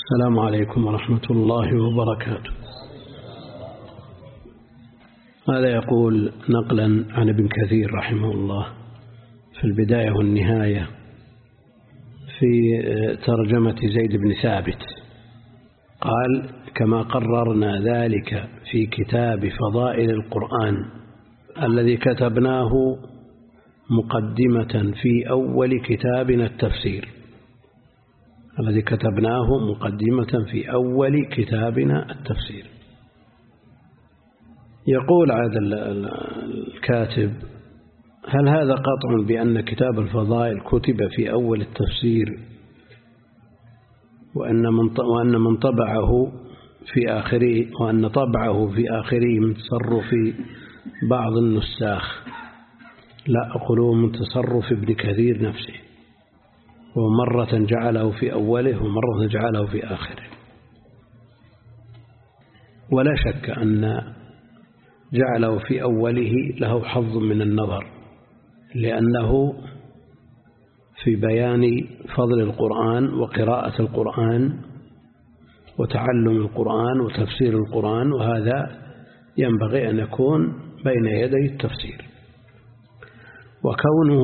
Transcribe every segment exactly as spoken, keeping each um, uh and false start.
السلام عليكم ورحمة الله وبركاته. هذا يقول نقلا عن ابن كثير رحمه الله في البداية والنهاية في ترجمة زيد بن ثابت، قال: كما قررنا ذلك في كتاب فضائل القرآن الذي كتبناه مقدمة في أول كتابنا التفسير الذي كتبناه مقدمة في أول كتابنا التفسير. يقول هذا الكاتب: هل هذا قطع بأن كتاب الفضائل كتب في أول التفسير وأن من وأن من طبعه في آخره وأن طبعه في آخره من تصرف بعض النساخ؟ لا، أقول من تصرف ابن كثير نفسه، ومرة جعله في أوله ومرة جعله في آخره. ولا شك أن جعله في أوله له حظ من النظر، لأنه في بيان فضل القرآن وقراءة القرآن وتعلم القرآن وتفسير القرآن، وهذا ينبغي أن يكون بين يدي التفسير. وكونه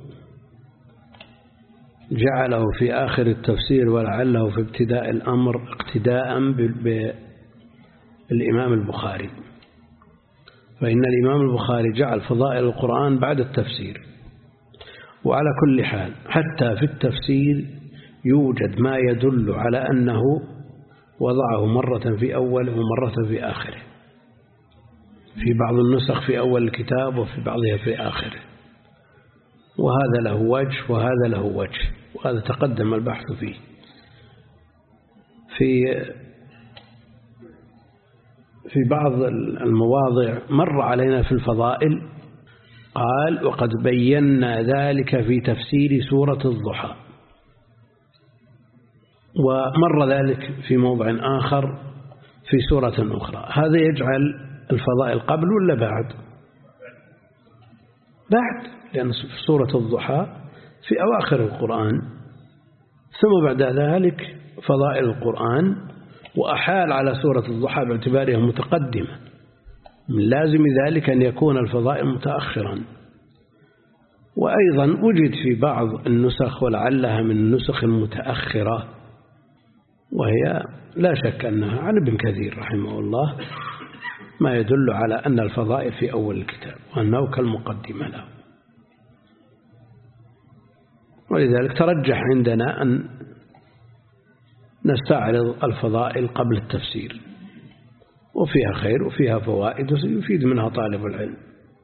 جعله في آخر التفسير ولعله في ابتداء الأمر اقتداء بالإمام البخاري، فإن الإمام البخاري جعل فضائل القرآن بعد التفسير. وعلى كل حال حتى في التفسير يوجد ما يدل على أنه وضعه مرة في أوله ومرة في آخره، في بعض النسخ في أول الكتاب وفي بعضها في آخره، وهذا له وجه وهذا له وجه، وهذا تقدم البحث فيه. في في بعض المواضع مر علينا في الفضائل قال: وقد بينا ذلك في تفسير سورة الضحى، ومر ذلك في موضع آخر في سورة أخرى. هذا يجعل الفضائل قبل ولا بعد؟ بعد، لأن في سورة الضحى في أواخر القرآن، ثم بعد ذلك فضائل القرآن، وأحال على سورة الضحى باعتبارها متقدمة. من لازم ذلك أن يكون الفضائل متأخرا. وأيضا وجد في بعض النسخ ولعلها من النسخ المتأخرة، وهي لا شك أنها عن ابن كثير رحمه الله، ما يدل على أن الفضائل في أول الكتاب وأنه كالمقدمة له. ولذلك ترجح عندنا أن نستعرض الفضائل قبل التفسير، وفيها خير وفيها فوائد يفيد منها طالب العلم،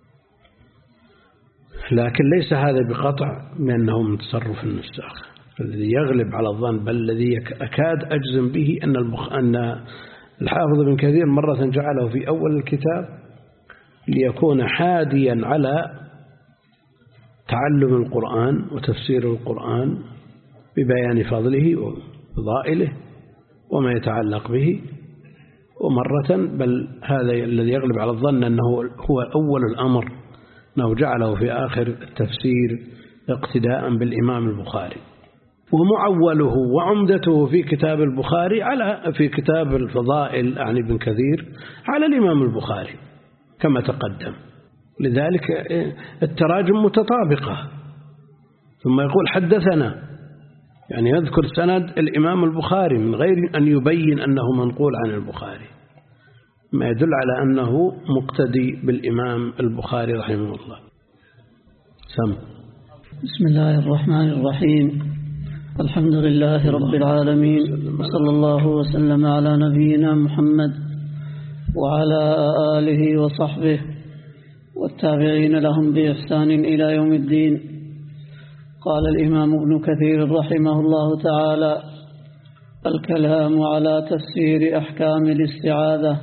لكن ليس هذا بقطع بأنه من تصرف النساخ. الذي يغلب على الظن، بل الذي أكاد أجزم به، أن المخ... أن الحافظ ابن كثير مرة جعله في أول الكتاب ليكون حاديا على تعلم القرآن وتفسير القرآن ببيان فضله وفضائله وما يتعلق به، ومرة بل هذا الذي يغلب على الظن أنه هو أول الأمر، أنه جعله في آخر التفسير اقتداء بالإمام البخاري. ومعوله وعمدته في كتاب البخاري على في كتاب الفضائل عن ابن كثير على الإمام البخاري كما تقدم، لذلك التراجم متطابقة. ثم يقول حدثنا، يعني يذكر سند الإمام البخاري من غير أن يبين أنه منقول عن البخاري، ما يدل على أنه مقتدي بالإمام البخاري رحمه الله. سم. بسم الله الرحمن الرحيم. الحمد لله رب العالمين، وصلى الله وسلم على نبينا محمد وعلى آله وصحبه والتابعين لهم بإحسان إلى يوم الدين. قال الإمام ابن كثير رحمه الله تعالى: الكلام على تفسير أحكام الاستعاذة.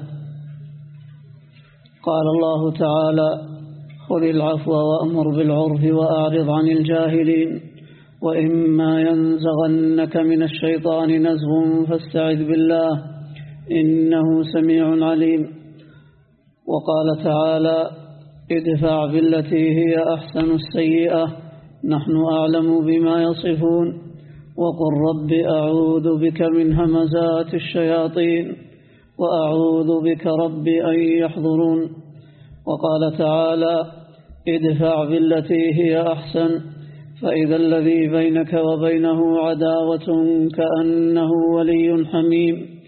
قال الله تعالى: خذ العفو وأمر بالعرف وأعرض عن الجاهلين، وإما ينزغنك من الشيطان نزغ فاستعذ بالله إنه سميع عليم. وقال تعالى: ادفع بالتي هي أحسن السيئة نحن أعلم بما يصفون. وقل رب أعوذ بك من همزات الشياطين وأعوذ بك رب أن يحضرون. وقال تعالى ادفع بالتي هي أحسن فإذا الذي بينك وبينه عداوة كأنه ولي حميم.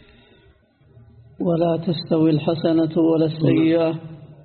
ولا تستوي الحسنة ولا السيئة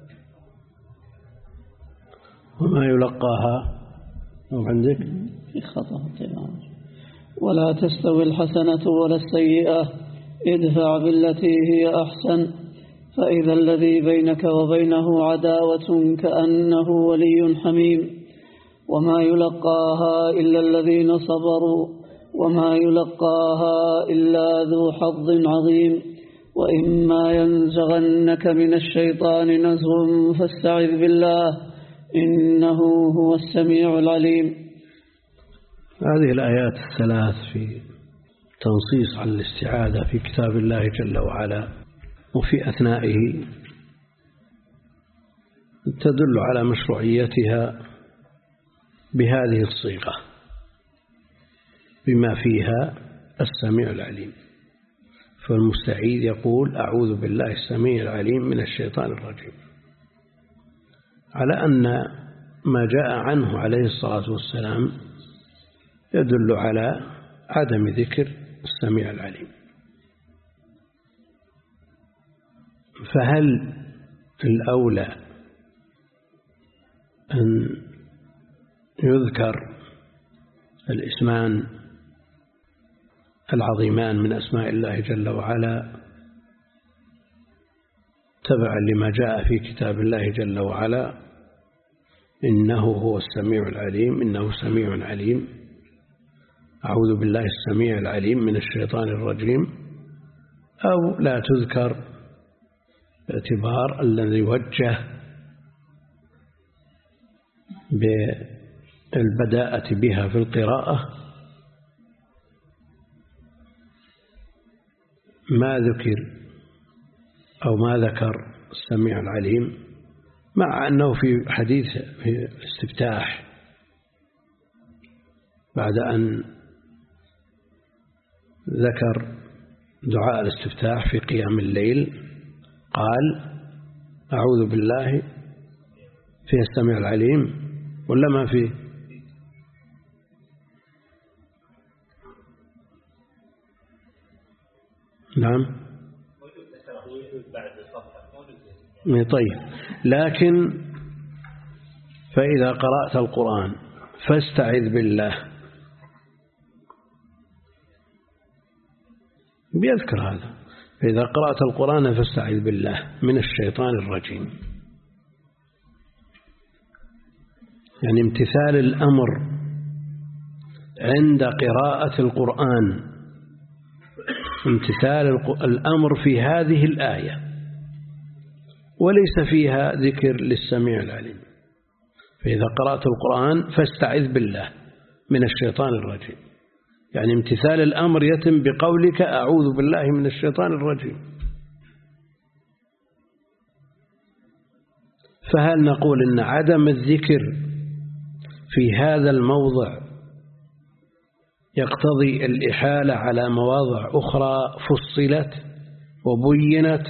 وما يلقاها عندك في خطأ. ولا تستوي الحسنة ولا السيئة ادفع بالتي هي أحسن فإذا الذي بينك وبينه عداوة كأنه ولي حميم. وما يلقاها إلا الذين صبروا وما يلقاها إلا ذو حظ عظيم. وإما ينزغنك من الشيطان نزغ فاستعذ بالله إنه هو السميع العليم. هذه الآيات الثلاث في تنصيص على الاستعاذة في كتاب الله جل وعلا وفي أثنائه تدل على مشروعيتها بهذه الصيغة بما فيها السميع العليم. فالمستعيذ يقول أعوذ بالله السميع العليم من الشيطان الرجيم، على أن ما جاء عنه عليه الصلاة والسلام يدل على عدم ذكر السميع العليم. فهل الأولى أن يذكر الاسمان العظيمان من أسماء الله جل وعلا تبعا لما جاء في كتاب الله جل وعلا إنه هو السميع العليم إنه سميع عليم، أعوذ بالله السميع العليم من الشيطان الرجيم، أو لا تذكر باعتبار الذي يوجه بالبداءة بها في القراءة ما ذكر أو ما ذكر السميع العليم، مع أنه في حديث في الاستفتاح بعد أن ذكر دعاء الاستفتاح في قيام الليل قال أعوذ بالله فيه السميع العليم ولا ما فيه؟ نعم طيب. لكن فإذا قرأت القرآن فاستعذ بالله بيذكر هذا، فإذا قرأت القرآن فاستعذ بالله من الشيطان الرجيم، يعني امتثال الأمر عند قراءة القرآن، امتثال الأمر في هذه الآية وليس فيها ذكر للسميع العليم. فإذا قرأت القرآن فاستعذ بالله من الشيطان الرجيم، يعني امتثال الأمر يتم بقولك أعوذ بالله من الشيطان الرجيم. فهل نقول إن عدم الذكر في هذا الموضع يقتضي الإحالة على مواضع أخرى فصلت وبينت،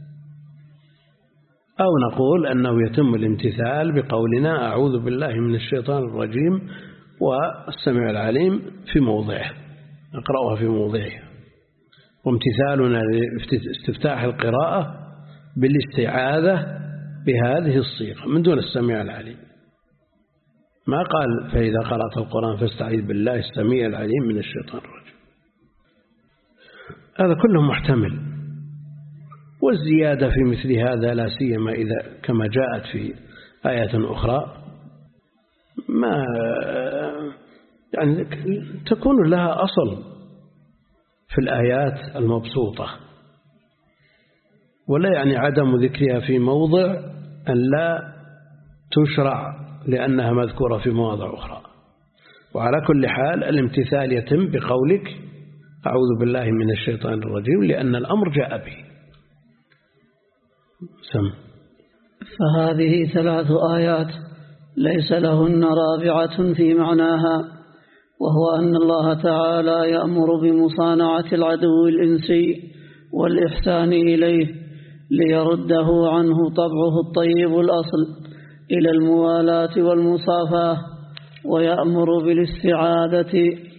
أو نقول أنه يتم الامتثال بقولنا أعوذ بالله من الشيطان الرجيم والسميع العليم في موضعه نقرأها في موضعها، وامتثالنا لاستفتاح القراءة بالاستعاذة بهذه الصيغة من دون السميع العليم. ما قال فإذا قرأت القرآن فاستعيذ بالله السميع العليم من الشيطان الرجيم. هذا كله محتمل، والزيادة في مثل هذا لا سيما إذا كما جاءت في آية أخرى ما يعني تكون لها أصل في الآيات المبسوطة، ولا يعني عدم ذكرها في موضع أن لا تشرع لأنها مذكورة في مواضع أخرى. وعلى كل حال الامتثال يتم بقولك أعوذ بالله من الشيطان الرجيم لأن الأمر جاء به. سم. فهذه ثلاث آيات ليس لهن رابعة في معناها، وهو أن الله تعالى يأمر بمصانعة العدو الإنسي والإحسان إليه ليرده عنه طبعه الطيب الأصل إلى الموالاة والمصافاة، ويأمر بالاستعاذة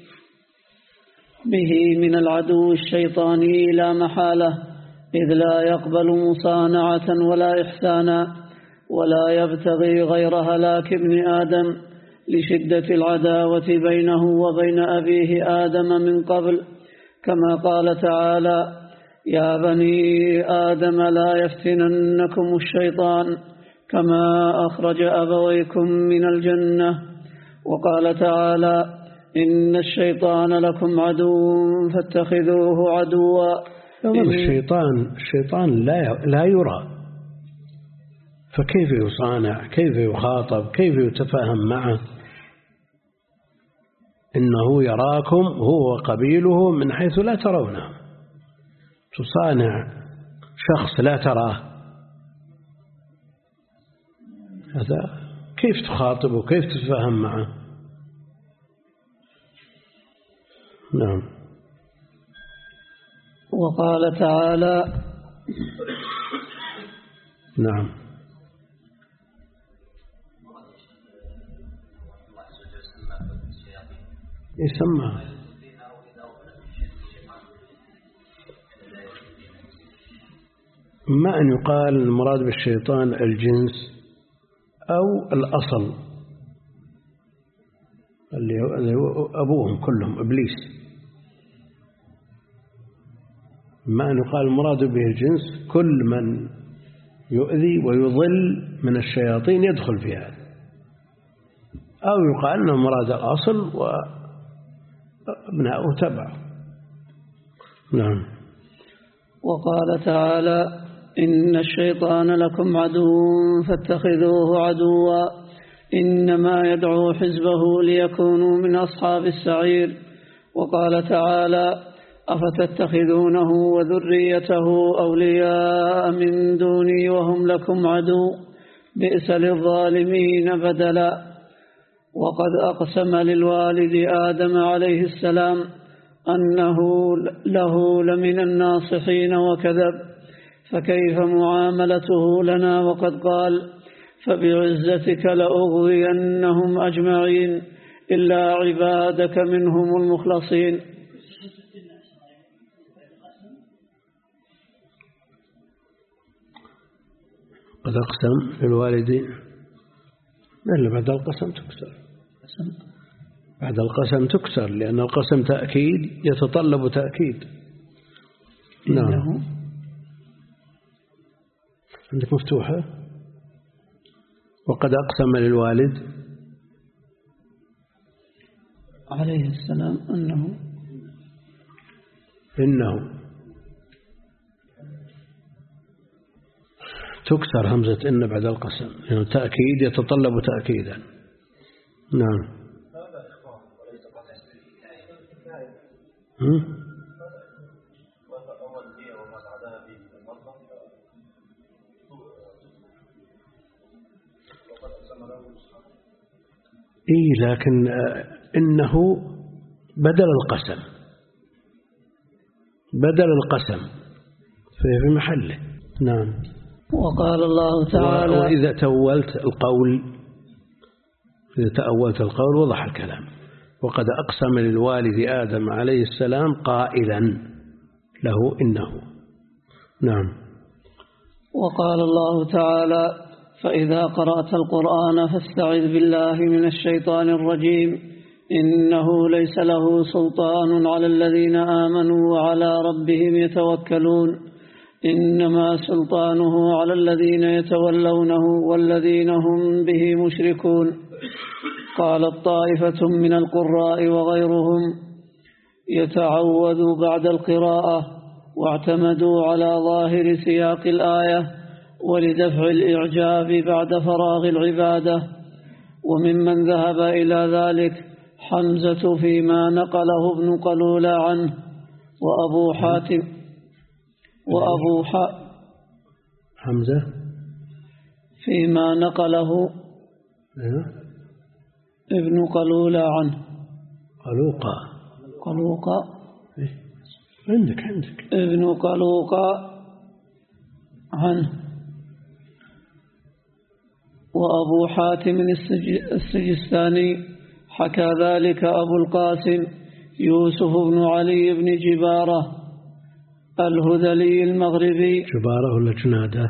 به من العدو الشيطاني لا محالة، إذ لا يقبل مصانعة ولا إحسانا ولا يبتغي غير هلاك ابن آدم لشدة العداوة بينه وبين أبيه آدم من قبل، كما قال تعالى: يا بني آدم لا يفتننكم الشيطان كما أخرج أبويكم من الجنة. وقال تعالى: إن الشيطان لكم عدو فاتخذوه عدوا. الشيطان الشيطان لا لا يرى، فكيف يصانع؟ كيف يخاطب؟ كيف يتفاهم معه؟ إنه يراكم هو وقبيله من حيث لا ترونه. تصانع شخص لا تراه، هذا كيف تخاطبه؟ كيف تتفاهم معه؟ نعم. وقال تعالى: نعم. يسمى ما أن يقال المراد بالشيطان الجنس أو الأصل اللي هو أبوهم كلهم إبليس، ما أن يقال المراد به الجنس كل من يؤذي ويضل من الشياطين يدخل في هذا، أو يقال أنه مراد الأصل وابناؤه تبع. نعم. وقال تعالى: إن الشيطان لكم عدو فاتخذوه عدوا إنما يدعو حزبه ليكونوا من أصحاب السعير. وقال تعالى: أفتتخذونه وذريته أولياء من دوني وهم لكم عدو بئس للظالمين بدلا. وقد أقسم للوالد آدم عليه السلام أنه له لمن الناصحين وكذب، فكيف معاملته لنا وقد قال: فبعزتك لأغوينهم أجمعين إلا عبادك منهم المخلصين. قد أقسم للوالدين، إلا بعد القسم تكسر، بعد القسم تكسر لأن القسم تأكيد يتطلب تأكيد. نعم. عندك مفتوحة. وقد أقسم للوالد عليه السلام أنه إنه تكسر همزة إن بعد القسم لأنه يعني تأكيد يتطلب تأكيدا. نعم. هم؟ إيه لكن إنه بدل القسم، بدل القسم في محله. نعم. وقال الله تعالى: وإذا تأولت القول إذا تأولت القول وضح الكلام. وقد أقسم للوالد آدم عليه السلام قائلا له إنه. نعم. وقال الله تعالى: فإذا قرأت القرآن فاستعذ بالله من الشيطان الرجيم إنه ليس له سلطان على الذين آمنوا وعلى ربهم يتوكلون إنما سلطانه على الذين يتولونه والذين هم به مشركون. قالت طائفة من القراء وغيرهم يتعوذ بعد القراءة، واعتمدوا على ظاهر سياق الآية ولدفع الإعجاب بعد فراغ العبادة. وممن ذهب إلى ذلك حمزة فيما نقله ابن قلولة عنه، وأبو حاتم وأبو ح... حمزة فيما نقله ابن قلولة عنه. قلوقة. قلوقة إيه؟ عندك عندك ابن قلوقة عنه. وأبو حاتم السجستاني حكى ذلك أبو القاسم يوسف بن علي بن جبارة الهذلي المغربي. جبارة ولا جنادة؟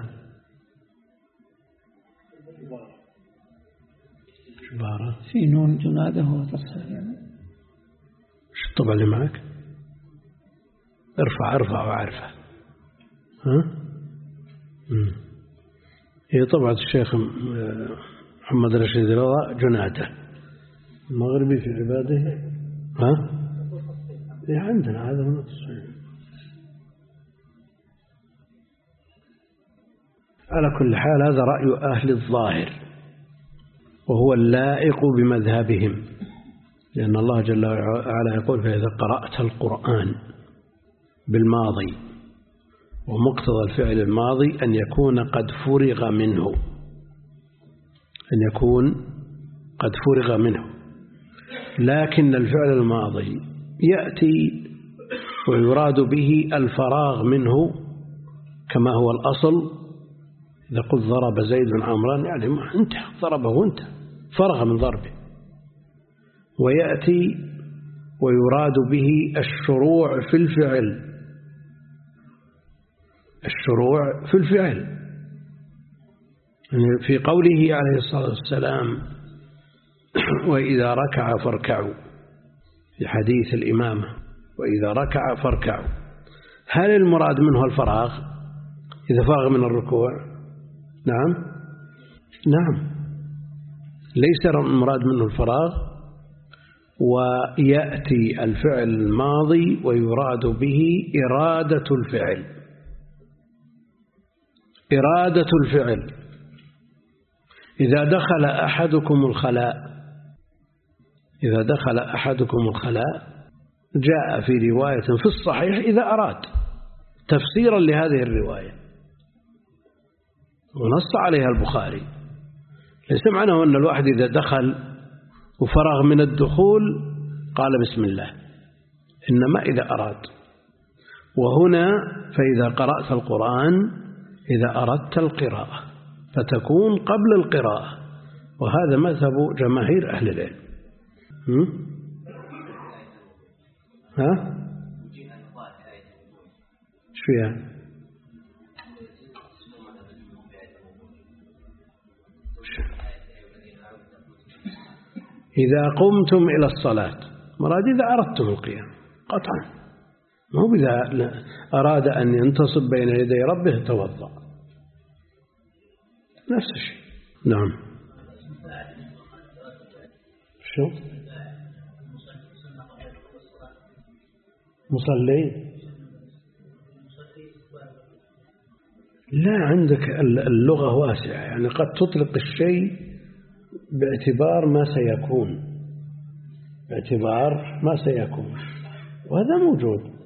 جبارة في نون جنادة هو تصحيح. شو الطبع اللي معك؟ ارفع ارفع وعرفه. ها؟ امم هي طبعة الشيخ محمد رشيد رضا جنادة المغربي في عباده. ها؟ إيه عندنا هذا هو التصحيح. على كل حال هذا رأي أهل الظاهر وهو اللائق بمذهبهم، لأن الله جل وعلا يقول فإذا قرأت القرآن بالماضي، ومقتضى الفعل الماضي أن يكون قد فرغ منه، أن يكون قد فرغ منه. لكن الفعل الماضي يأتي ويراد به الفراغ منه كما هو الأصل. إذا قلت ضرب زيد عمران يعني ما انتهى، ضربه انتهى، فرغ من ضربه. ويأتي ويراد به الشروع في الفعل، الشروع في الفعل يعني في قوله عليه الصلاة والسلام وإذا ركع فاركعوا، في حديث الإمامة وإذا ركع فاركعوا، هل المراد منه الفراغ إذا فرغ من الركوع؟ نعم نعم ليس المراد منه الفراغ. ويأتي الفعل الماضي ويراد به إرادة الفعل، إرادة الفعل. إذا دخل أحدكم الخلاء، إذا دخل أحدكم الخلاء جاء في رواية في الصحيح إذا أراد، تفسيرا لهذه الرواية ونص عليها البخاري. ليس معناه أن الواحد إذا دخل وفرغ من الدخول قال بسم الله، إنما إذا أراد. وهنا فإذا قرأت القرآن إذا أردت القراءة فتكون قبل القراءة، وهذا مذهب جماهير أهل العلم. ها؟ ايش فيها؟ إذا قمتم إلى الصلاة، مراد إذا أردتم القيام قطعا، مو إذا أراد أن ينتصب بين يدي ربه توضأ، نفس الشيء. نعم. شو مصلي؟ لا، عندك اللغة واسعة، يعني قد تطلق الشيء باعتبار ما سيكون، باعتبار ما سيكون، وهذا موجود.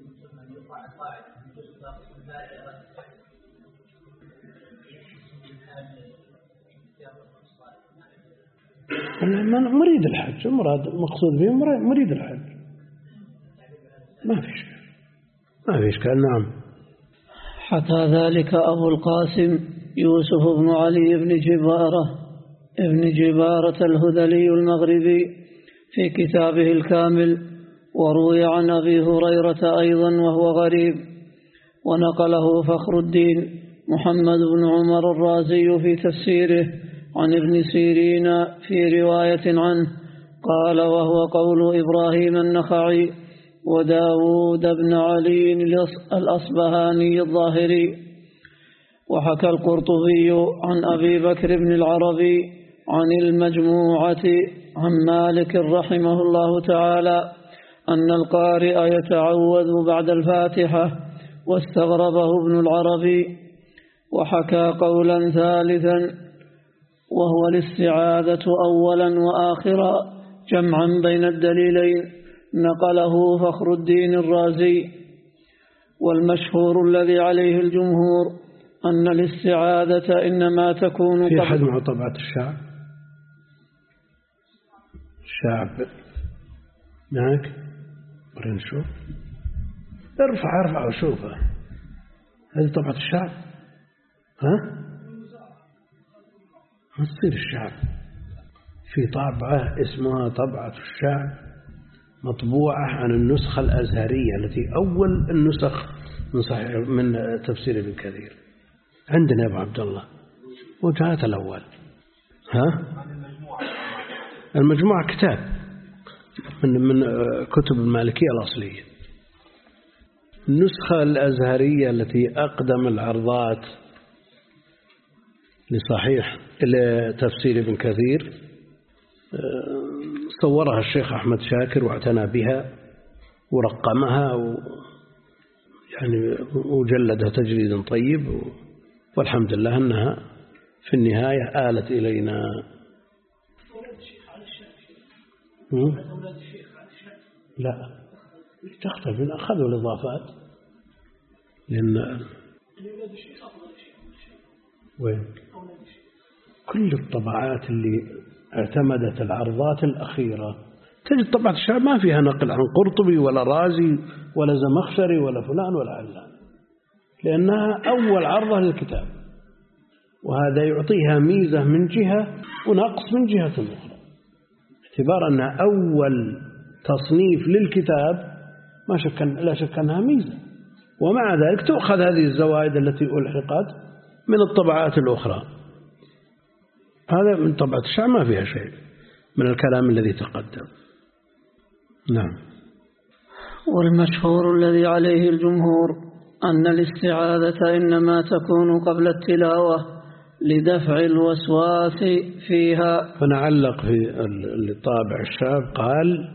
مريد الحج، المراد مقصود به مريد الحج، ما في إشكال، ما في إشكال. نعم. حكى ذلك أبو القاسم يوسف بن علي بن جبارة ابن جبارة الهذلي المغربي في كتابه الكامل، وروي عن أبي هريرة أيضا وهو غريب، ونقله فخر الدين محمد بن عمر الرازي في تفسيره عن ابن سيرين في رواية عنه قال وهو قول إبراهيم النخعي وداود بن علي الأصبهاني الظاهري. وحكى القرطبي عن أبي بكر بن العربي عن المجموعة عن مالك رحمه الله تعالى أن القارئ يتعوذ بعد الفاتحة، واستغربه ابن العربي. وحكى قولا ثالثا وهو الاستعاذة أولا وآخرا جمعا بين الدليلين، نقله فخر الدين الرازي. والمشهور الذي عليه الجمهور أن الاستعاذة إنما تكون في أحد مع طبعة الشعب الشعب معك ورينا نشوف. ارفع ارفع وشوفه. هذه طبعة الشعب. ها ما تصير الشعب. في طبعة اسمها طبعة الشعب مطبوعة عن النسخة الأزهرية التي أول النسخ من صحيح من تفسير ابن كثير عندنا يا أبو عبد الله، وجهات الأول. ها المجموعة كتاب من من كتب المالكية الأصلية. النسخة الأزهرية التي أقدم العرضات لصحيح لتفسير ابن كثير صورها الشيخ أحمد شاكر واعتنى بها ورقمها و يعني وجلدها تجريد طيب، والحمد لله أنها في النهاية آلت إلينا. لا تختلف، أخذوا الإضافات لأن وين كل الطبعات اللي اعتمدت العرضات الأخيرة تجد طبعة الشعب ما فيها نقل عن قرطبي ولا رازي ولا زمخشري ولا فلان ولا علان، لأنها أول عرضة للكتاب، وهذا يعطيها ميزة من جهة ونقص من جهة أخرى، اعتبار أنها أول تصنيف للكتاب ما شك لا شك أنها ميزة، ومع ذلك تؤخذ هذه الزوائد التي ألحقت من الطبعات الأخرى. هذا من طبعة الشعب ما فيها شيء من الكلام الذي تقدم. نعم. والمشهور الذي عليه الجمهور أن الاستعاذة إنما تكون قبل التلاوة لدفع الوسواس فيها. فنعلق في الطابع الشاب قال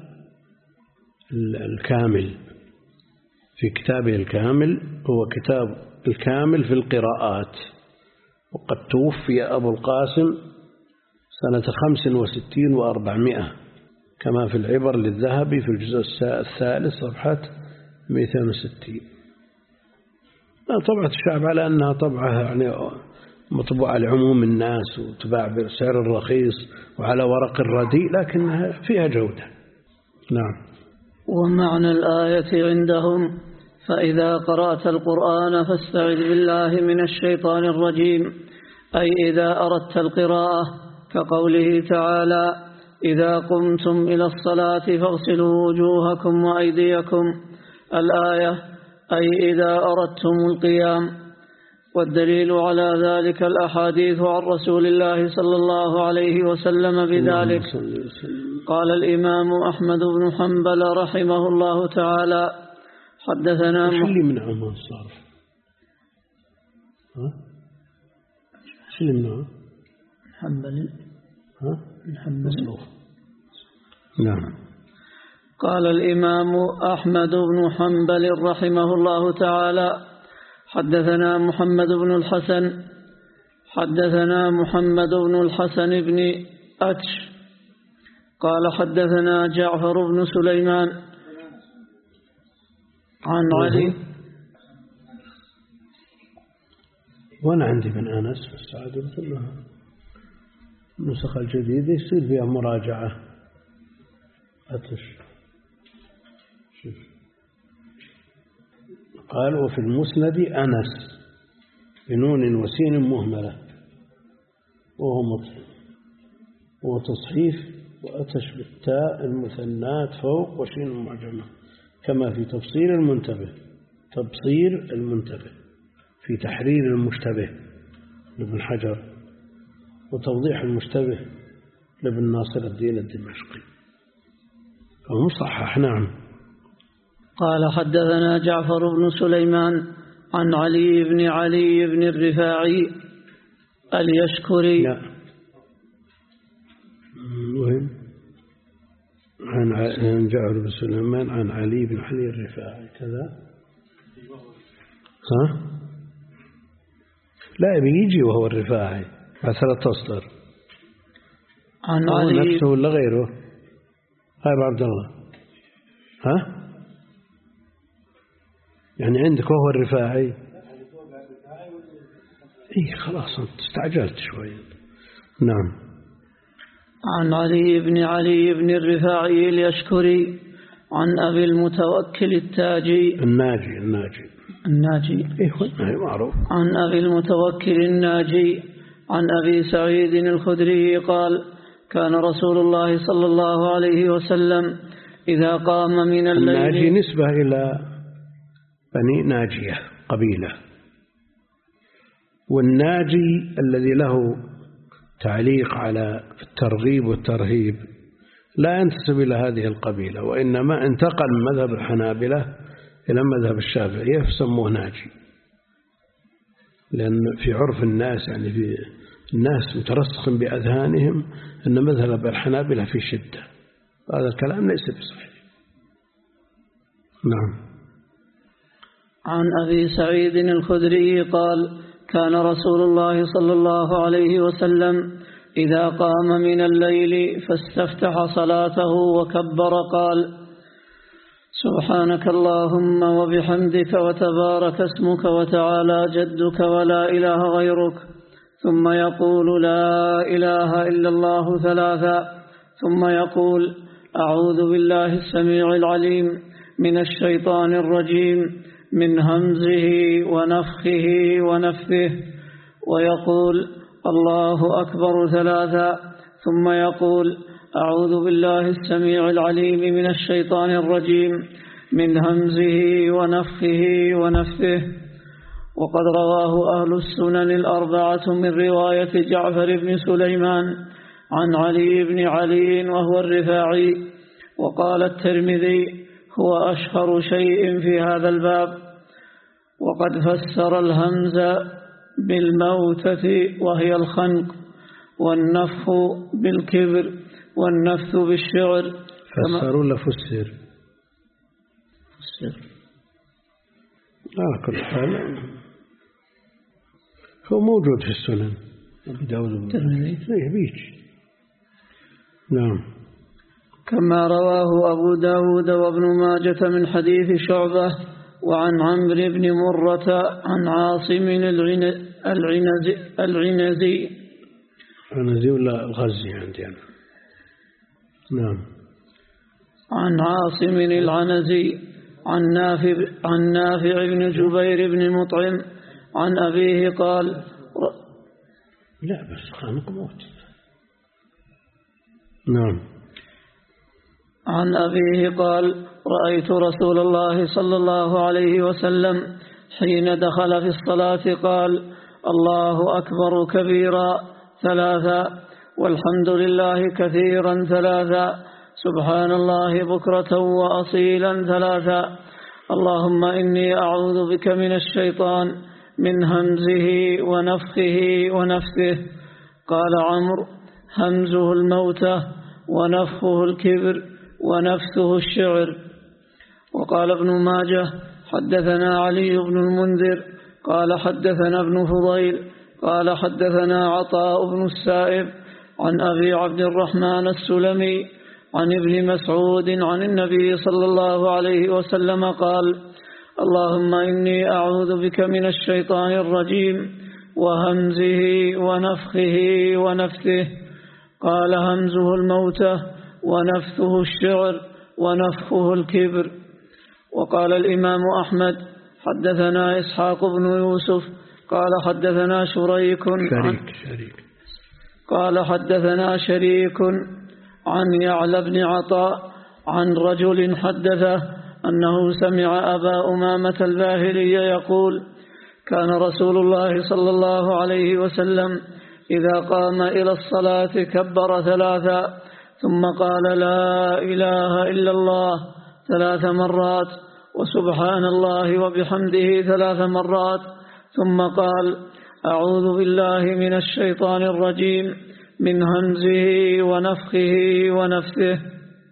الكامل في كتابه الكامل هو كتاب الكامل في القراءات، وقد توفي أبو القاسم سنة خمس وستين وأربعمائة كما في العبر للذهبي في الجزء الثالث صفحة مئتين وستين. طبعة الشعب على أنها طبعة يعني مطبوعة لعموم الناس وتباع بسعر الرخيص وعلى ورق الرديء، لكنها فيها جودة. نعم. ومعنى الآية عندهم فإذا قرأت القرآن فاستعذ بالله من الشيطان الرجيم، أي إذا أردت القراءة، كقوله تعالى إذا قمتم إلى الصلاة فاغسلوا وجوهكم وأيديكم، الآية أي إذا أردتم القيام. والدليل على ذلك الأحاديث عن رسول الله صلى الله عليه وسلم بذلك. قال الإمام أحمد بن حنبل رحمه الله تعالى حدثنا شلي من عمان الصارف ها شلي من حنبل ها حنبل. نعم. قال الإمام أحمد بن حنبل رحمه الله تعالى حدثنا محمد بن الحسن حدثنا محمد بن الحسن بن أتش قال حدثنا جعفر بن سليمان عن علي. وأنا عندي بن أنس بس عاد كلها النسخة الجديدة يصير فيها مراجعة. أتش شوف قال وفي المسند أنس بنون وسين مهملة وهو مطلق وتصحيف، وأتش بالتاء المثنات فوق وشين معجمة، كما في تفسير المنتبه تبصير المنتبه في تحرير المشتبه لابن حجر، وتوضيح المشتبه لابن ناصر الدين الدمشقي، ومصحح. نعم. قال حدثنا جعفر بن سليمان عن علي بن علي بن الرفاعي اليشكري. لا وين عن جعفر بن سليمان عن علي بن علي الرفاعي كذا. ها لا بيجي وهو الرفاعي بعد ثلاث أسطر عن علي نفسه ولا غيره. هاي أبو عبد الله. ها يعني عندك وهو الرفاعي. إيه خلاص أنت استعجلت شوي. نعم. عن علي بن علي بن الرفاعي اليشكري عن أبي المتوكل التاجي الناجي الناجي الناجي إيه معروف. عن أبي المتوكل الناجي عن أبي سعيد الخدري قال كان رسول الله صلى الله عليه وسلم إذا قام من الليل. الناجي نسبة إلى بني ناجية قبيلة، والناجي الذي له تعليق على الترغيب والترهيب لا ينتسب إلى هذه القبيلة، وإنما انتقل من مذهب الحنابلة إلى مذهب الشافعية فسموه ناجي، لأن في عرف الناس يعني في الناس مترسخ بأذهانهم أن مذهب الحنابلة في شدة، هذا الكلام ليس بصحيح. نعم. عن أبي سعيد الخدري قال كان رسول الله صلى الله عليه وسلم إذا قام من الليل فاستفتح صلاته وكبر قال سبحانك اللهم وبحمدك وتبارك اسمك وتعالى جدك ولا إله غيرك، ثم يقول لا إله إلا الله ثلاثا، ثم يقول أعوذ بالله السميع العليم من الشيطان الرجيم من همزه ونفخه ونفثه، ويقول الله أكبر ثلاثا، ثم يقول أعوذ بالله السميع العليم من الشيطان الرجيم من همزه ونفخه ونفثه. وقد رواه أهل السنن الأربعة من رواية جعفر بن سليمان عن علي بن علي وهو الرفاعي. وقال الترمذي هو أشهر شيء في هذا الباب. وقد فسر الهمز بالموتة وهي الخنق، والنفخ بالكبر، والنفث بالشعر. فسر ولا فسر؟ فسر. على كل حال هو موجود في السنن أبي داود الترمذي. نعم. كما رواه أبو داود وابن ماجة من حديث شعبة وعن عمرو بن مرة عن عاصم العنزي العنزي العنزي ولا الغزي عندي أنا. نعم. عن عاصم العنزي عن نافع عن نافع بن جبير بن مطعم عن أبيه قال لا بس خانق موت. نعم. عن أبيه قال رأيت رسول الله صلى الله عليه وسلم حين دخل في الصلاة قال الله أكبر كبيرا ثلاثا، والحمد لله كثيرا ثلاثا، سبحان الله بكرة وأصيلا ثلاثا، اللهم إني أعوذ بك من الشيطان من همزه ونفخه ونفثه. قال عمرو همزه الموتة ونفخه الكبر ونفثه الشعر. وقال ابن ماجه حدثنا علي بن المنذر قال حدثنا ابن فضيل قال حدثنا عطاء بن السائب عن أبي عبد الرحمن السلمي عن ابن مسعود عن النبي صلى الله عليه وسلم قال اللهم إني أعوذ بك من الشيطان الرجيم وهمزه ونفخه ونفثه. قال همزه الموتة ونفثه الشعر ونفخه الكبر. وقال الإمام أحمد حدثنا إسحاق بن يوسف قال حدثنا شريك شريك شريك قال حدثنا شريك عن يعلى بن عطاء عن رجل حدثه أنه سمع أبا أمامة الباهلي يقول كان رسول الله صلى الله عليه وسلم إذا قام إلى الصلاة كبر ثلاثا ثم قال لا إله إلا الله ثلاث مرات وسبحان الله وبحمده ثلاث مرات ثم قال أعوذ بالله من الشيطان الرجيم من همزه ونفخه ونفثه.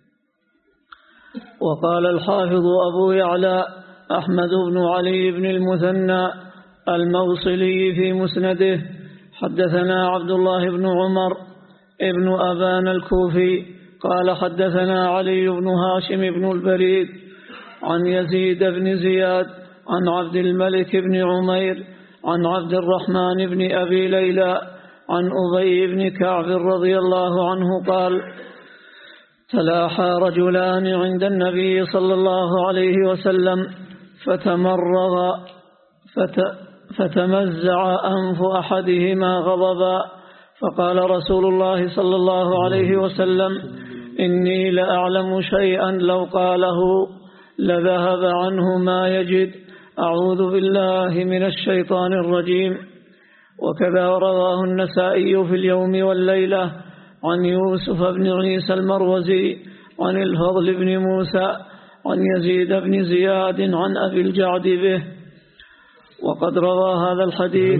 وقال الحافظ أبو يعلى أحمد بن علي بن المثنى الموصلي في مسنده حدثنا عبد الله بن عمر ابن أبان الكوفي قال حدثنا علي بن هاشم بن البريد عن يزيد بن زياد عن عبد الملك بن عمير عن عبد الرحمن بن أبي ليلى عن أبي بن كعب رضي الله عنه قال تلاحى رجلان عند النبي صلى الله عليه وسلم فتمرغ فت فتمزع أنف أحدهما غضبا، فقال رسول الله صلى الله عليه وسلم: إني لأعلم شيئا لو قاله لذهب عنه ما يجد، أعوذ بالله من الشيطان الرجيم. وكذا رواه النسائي في اليوم والليلة عن يوسف بن عيسى المروزي عن الفضل بن موسى عن يزيد بن زياد عن أبي الجعد به. وقد روى هذا الحديث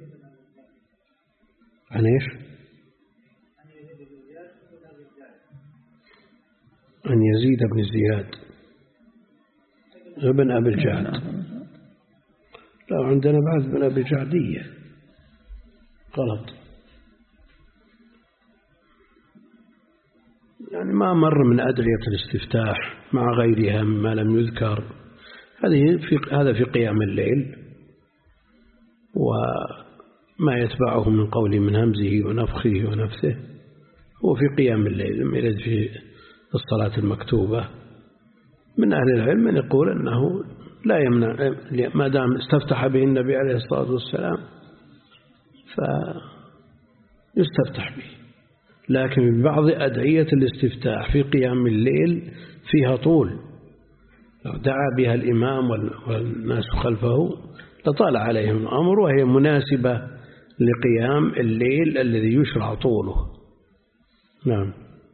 عن إيش؟ عن يزيد بن زياد ابن أبي الجعد. لا، عندنا بعد بن أبي الجعدية غلط، يعني ما مر من أدعية الاستفتاح مع غيرها مما لم يذكر. هذه في هذا في قيام الليل، وما يتبعه من قول من همزه ونفخه ونفثه هو في قيام الليل، لم يرد في الصلاة المكتوبة. من أهل العلم من يقول أنه لا يمنع ما دام استفتح به النبي عليه الصلاة والسلام فيستفتح به، لكن بعض أدعية الاستفتاح في قيام الليل فيها طول، لو دعا بها الإمام والناس خلفه لطال عليهم الأمر، وهي مناسبة لقيام الليل الذي يشرع طوله. نعم.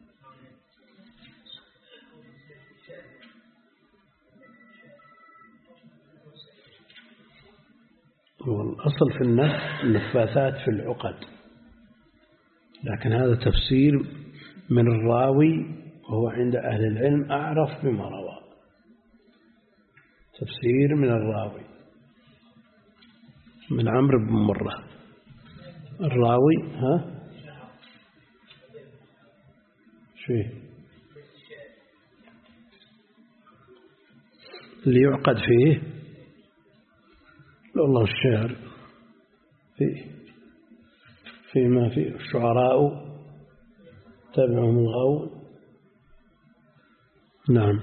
والأصل في النفس النفاثات في العقد، لكن هذا تفسير من الراوي، وهو عند أهل العلم أعرف بما روى. تفسير من الراوي من عمرو بن مرة الراوي. ها شيء اللي يعقد فيه والله الشعر فيه فيما فيه الشعراء تبعهم الغول. نعم.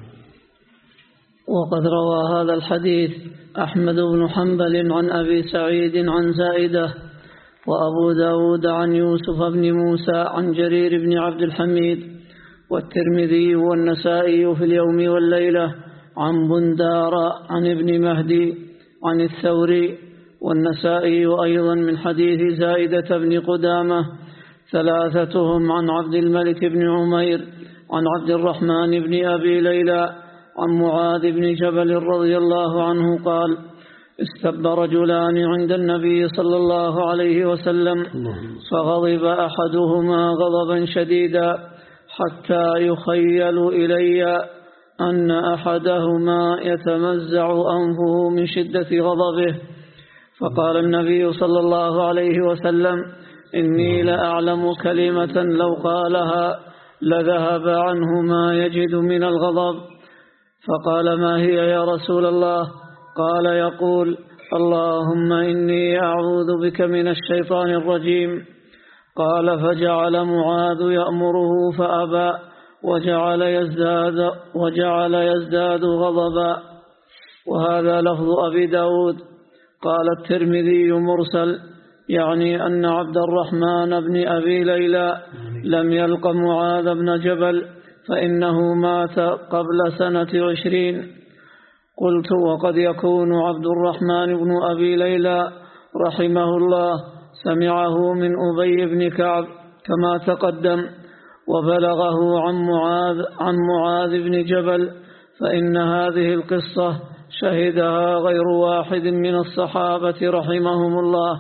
وقد روى هذا الحديث أحمد بن حنبل عن أبي سعيد عن زائدة، وأبو داود عن يوسف بن موسى عن جرير بن عبد الحميد، والترمذي والنسائي في اليوم والليلة عن بندار عن ابن مهدي عن الثوري، والنسائي أيضا من حديث زائدة بن قدامة، ثلاثتهم عن عبد الملك بن عمير عن عبد الرحمن بن أبي ليلى عن معاذ بن جبل رضي الله عنه قال: استب رجلان عند النبي صلى الله عليه وسلم فغضب أحدهما غضبا شديدا حتى يخيل إلي أن أحدهما يتمزع أنفه من شدة غضبه، فقال النبي صلى الله عليه وسلم: إني لأعلم كلمة لو قالها لذهب عنه ما يجد من الغضب. فقال: ما هي يا رسول الله؟ قال: يقول: اللهم إني أعوذ بك من الشيطان الرجيم. قال: فجعل معاذ يأمره فأبى وجعل يزداد, وجعل يزداد غضبا. وهذا لفظ أبي داود. قال الترمذي مرسل، يعني أن عبد الرحمن بن أبي ليلى لم يلق معاذ بن جبل، فإنه مات قبل سنة عشرين. قلت: وقد يكون عبد الرحمن بن أبي ليلى رحمه الله سمعه من أبي بن كعب كما تقدم، وبلغه عن معاذ عن معاذ بن جبل، فإن هذه القصة شهدها غير واحد من الصحابة رحمهم الله.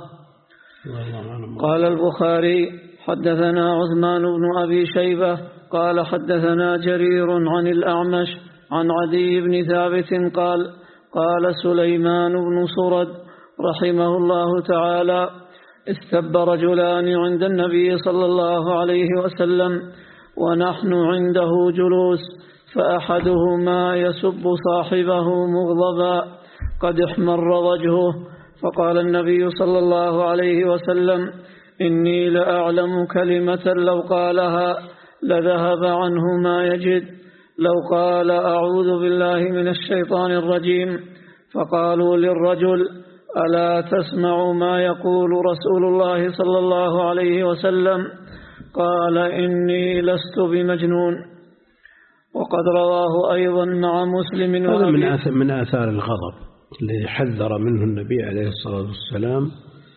قال البخاري: حدثنا عثمان بن أبي شيبة قال حدثنا جرير عن الأعمش عن عدي بن ثابت قال: قال سليمان بن صرد رحمه الله تعالى: استب رجلان عند النبي صلى الله عليه وسلم ونحن عنده جلوس، فأحدهما يسب صاحبه مغضبا قد احمر وجهه، فقال النبي صلى الله عليه وسلم: إني لأعلم كلمة لو قالها لذهب عنه ما يجد. لو قال أعوذ بالله من الشيطان الرجيم فقالوا للرجل ألا تسمع ما يقول رسول الله صلى الله عليه وسلم قال إني لست بمجنون. وقد رواه أيضا مع مسلم. هذا من آثار, من آثار الغضب الذي حذر منه النبي عليه الصلاة والسلام،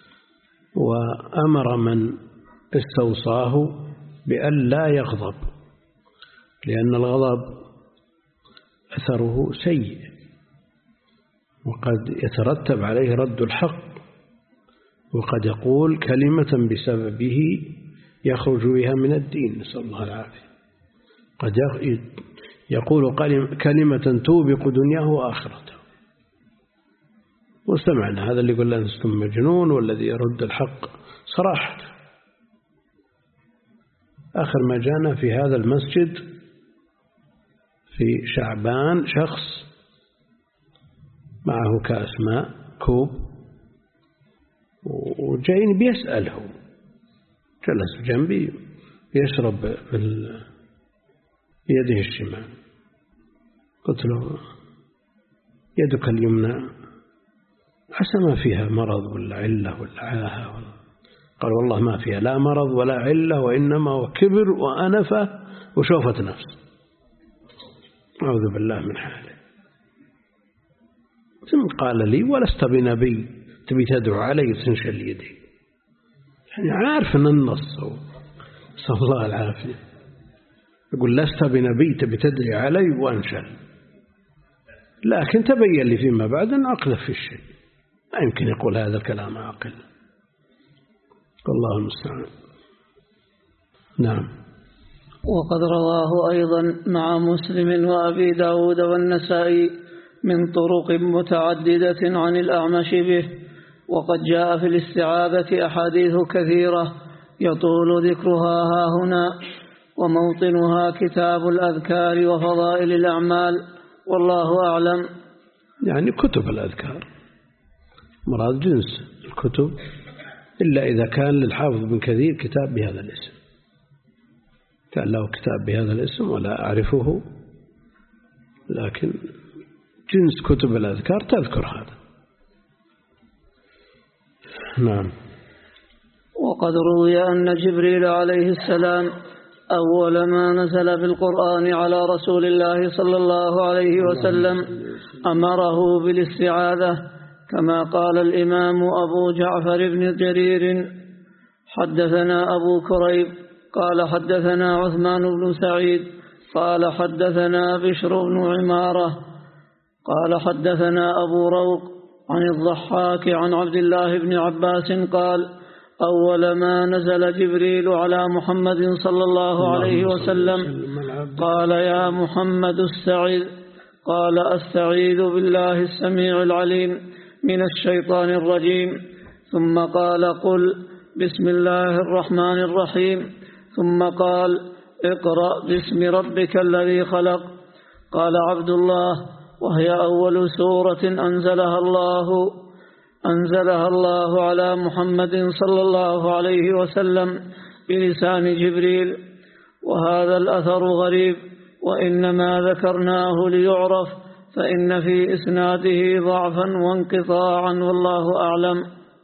وأمر من استوصاه بأن لا يغضب، لأن الغضب أثره سيء وقد يترتب عليه رد الحق، وقد يقول كلمة بسببه يخرج بها من الدين، نسأل الله العافية. قد يقول كلمة توبق دنياه وآخرته. واستمعنا هذا اللي يقول أنتم مجنون، والذي يرد الحق صراحة. آخر ما جانا في هذا المسجد في شعبان شخص معه كأس ماء كوب، وجايني بيسأله، جلس جنبي يشرب بيده الشمال. قلت له يدك اليمنى عسى ما فيها مرض ولا علة ولا عاهة ولا. قال والله ما فيها لا مرض ولا علة، وإنما وكبر وأنفة وشوفة نفس. أعوذ بالله من حاله. ثم قال لي ولست بنبي تبي تدعو علي تنشل يدي. يعني عارف أن النص، صلى الله العافية، يقول لست بنبي تبي تدعي علي وأنشل، لكن تبين لي فيما بعد أن أقذف في الشيء. لا يمكن يقول هذا الكلام عاقل. الله المستعان. نعم. وقد رواه أيضا مع مسلم وأبي داود والنسائي من طرق متعددة عن الأعمش به. وقد جاء في الاستعاذة أحاديث كثيرة يطول ذكرها ها هنا، وموطنها كتاب الأذكار وفضائل الأعمال، والله أعلم. يعني كتب الأذكار مراد جنس الكتب، إلا إذا كان للحافظ بن كثير كتاب بهذا الاسم، كان له كتاب بهذا الاسم ولا أعرفه، لكن جنس كتب الأذكار تذكر هذا. نعم. وقد روي أن جبريل عليه السلام أول ما نزل بالقرآن على رسول الله صلى الله عليه وسلم أمره بالاستعاذة، كما قال الإمام أبو جعفر بن جرير حدثنا أبو كريب قال حدثنا عثمان بن سعيد قال حدثنا بشر بن عمارة قال حدثنا أبو روق عن الضحاك عن عبد الله بن عباس قال أول ما نزل جبريل على محمد صلى الله عليه وسلم قال يا محمد استعذ، قال أستعيذ بالله السميع العليم من الشيطان الرجيم، ثم قال قل بسم الله الرحمن الرحيم، ثم قال اقرأ باسم ربك الذي خلق. قال عبد الله وهي أول سورة أنزلها الله أنزلها الله على محمد صلى الله عليه وسلم بلسان جبريل. وهذا الأثر غريب، وإنما ذكرناه ليعرف، فإن في إسناده ضعفا وانقطاعا، والله أعلم.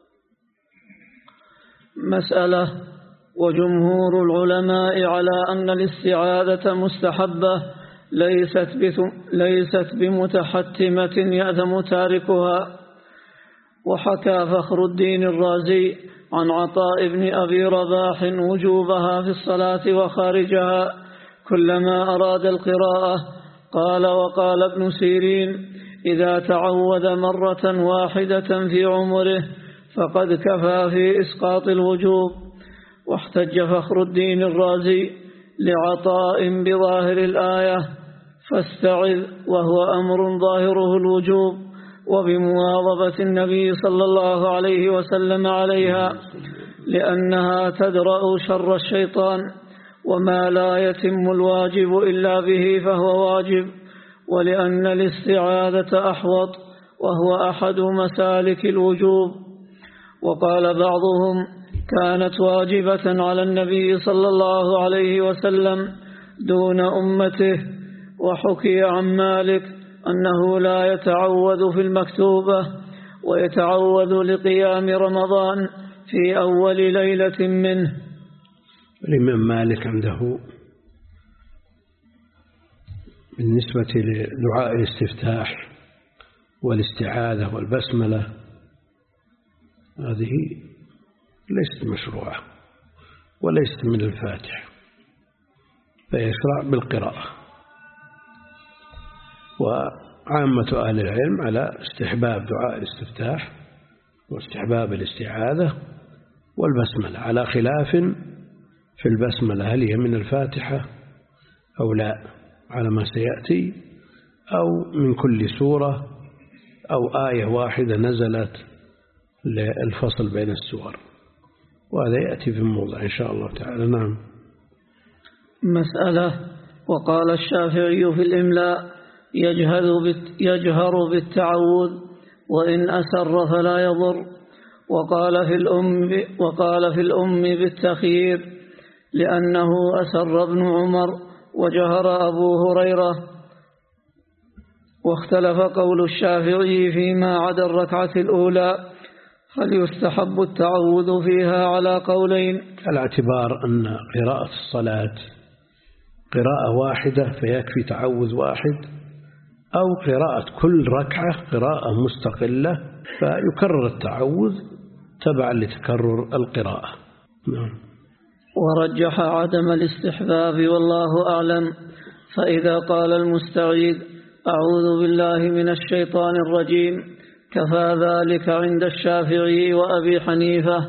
مسألة: وجمهور العلماء على أن الاستعاذة مستحبة ليست ليست بمتحتمة يأثم تاركها. وحكى فخر الدين الرازي عن عطاء بن أبي رباح وجوبها في الصلاة وخارجها كلما أراد القراءة. قال وقال ابن سيرين إذا تعوذ مرة واحدة في عمره فقد كفى في إسقاط الوجوب. واحتج فخر الدين الرازي لعطاء بظاهر الآية فاستعذ وهو أمر ظاهره الوجوب، وبمواظبة النبي صلى الله عليه وسلم عليها، لأنها تدرأ شر الشيطان، وما لا يتم الواجب إلا به فهو واجب، ولأن الاستعاذة أحوط وهو أحد مسالك الوجوب. وقال بعضهم كانت واجبة على النبي صلى الله عليه وسلم دون أمته. وحكي عن مالك أنه لا يتعوذ في المكتوبة ويتعوذ لقيام رمضان في أول ليلة منه. الإمام مالك عنده بالنسبة لدعاء الاستفتاح والاستعاذة والبسملة هذه ليست مشروعة وليست من الفاتحة، فيشرع بالقراءة. وعامة أهل العلم على استحباب دعاء الاستفتاح واستحباب الاستعاذة والبسملة، على خلاف في البسملة هل هي من الفاتحة أو لا، على ما سيأتي، أو من كل سورة أو آية واحدة نزلت للفصل بين السور، وهذا يأتي في الموضع إن شاء الله تعالى. نعم. مسألة. وقال الشافعي في الإملاء يجهر بالتعوذ وإن أسر فلا يضر. وقال في الأم وقال في الأم بالتخيير لأنه أسر ابن عمر وجهر أبو هريرة. واختلف قول الشافعي فيما عدا الركعة الأولى هل يستحب التعوذ فيها على قولين. الاعتبار أن قراءة الصلاة قراءة واحدة فيكفي تعوذ واحد، أو قراءة كل ركعة قراءة مستقلة فيكرر التعوذ تبعا لتكرر القراءة. نعم. ورجح عدم الاستحباب والله أعلم. فإذا قال المستعيذ أعوذ بالله من الشيطان الرجيم كفى ذلك عند الشافعي وأبي حنيفة.